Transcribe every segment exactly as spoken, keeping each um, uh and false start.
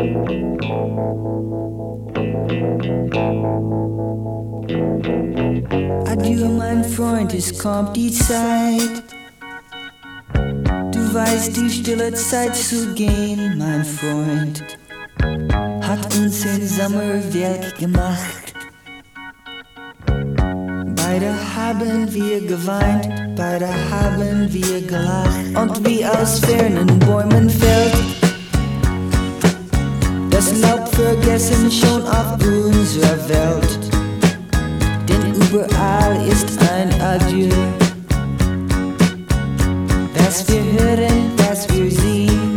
Adieu, mein Freund, es kommt die Zeit. Du weißt, die stille Zeit zu gehen, mein Freund, hat uns in Sommerwelt gemacht. Beide haben wir geweint, beide haben wir gelacht. Und wie aus fernen Bäumen fällt das Laub vergessen schon auf unserer Welt. Denn überall ist ein Adieu. Was wir hören, was wir sehen,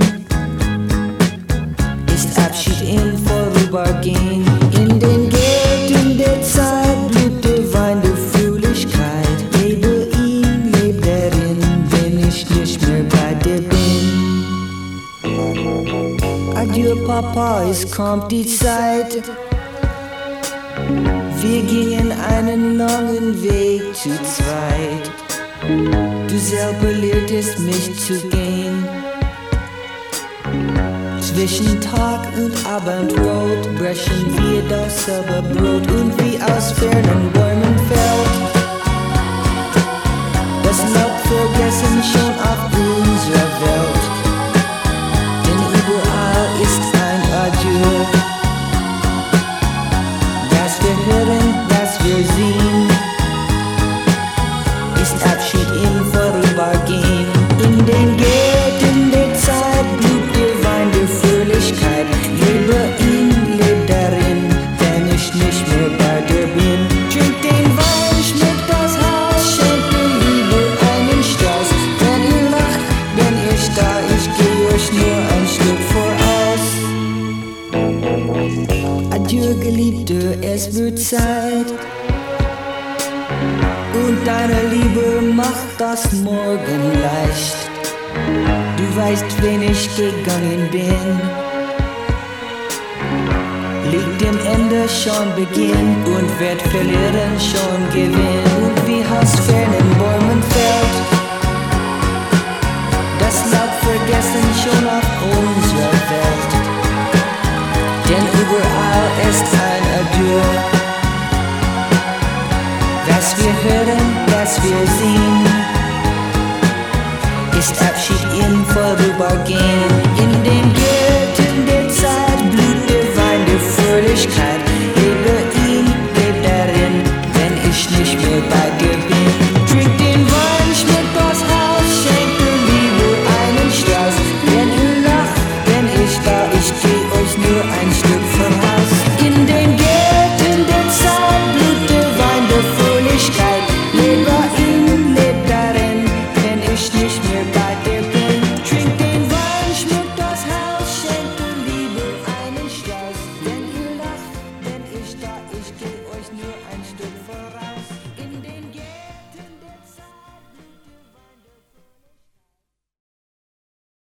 ist Abschied im Vorübergehen. In den Gärten der Zeit blüht der Wein der Fröhlichkeit. Lebe ihn, leb darin, wenn ich nicht mehr bei dir bin. Adieu Papa, es kommt die Zeit. Wir gingen einen langen Weg zu zweit. Du selber lehrtest mich zu gehen. Zwischen Tag und Abendrot brechen wir dasselbe Brot. Und wie aus fernen Bäumen fällt das Laub vergessen schon auf unserer Welt. Denn überall ist ein Adieu. Was wir hören, was wir sehen, ist Abschied im Vorübergehen. In den Gärten der Zeit blüht der Wein der Fröhlichkeit. Lebe ihn, leb darin, wenn ich nicht mehr bei dir bin. Trink den Wein, schmück das Haus, schenk der Liebe einen Strauß. Wenn ihr lacht, bin ich da, ich geh euch nur ein Stück voraus. Adieu, Geliebte, es wird Zeit. Und deine Liebe macht das Morgen leicht. Du weißt, wen ich gegangen bin, liegt dem Ende schon Beginn und wird verlieren schon Gewinn. Und wie aus fernen Bäumen fällt das Laub vergessen schon auf unserer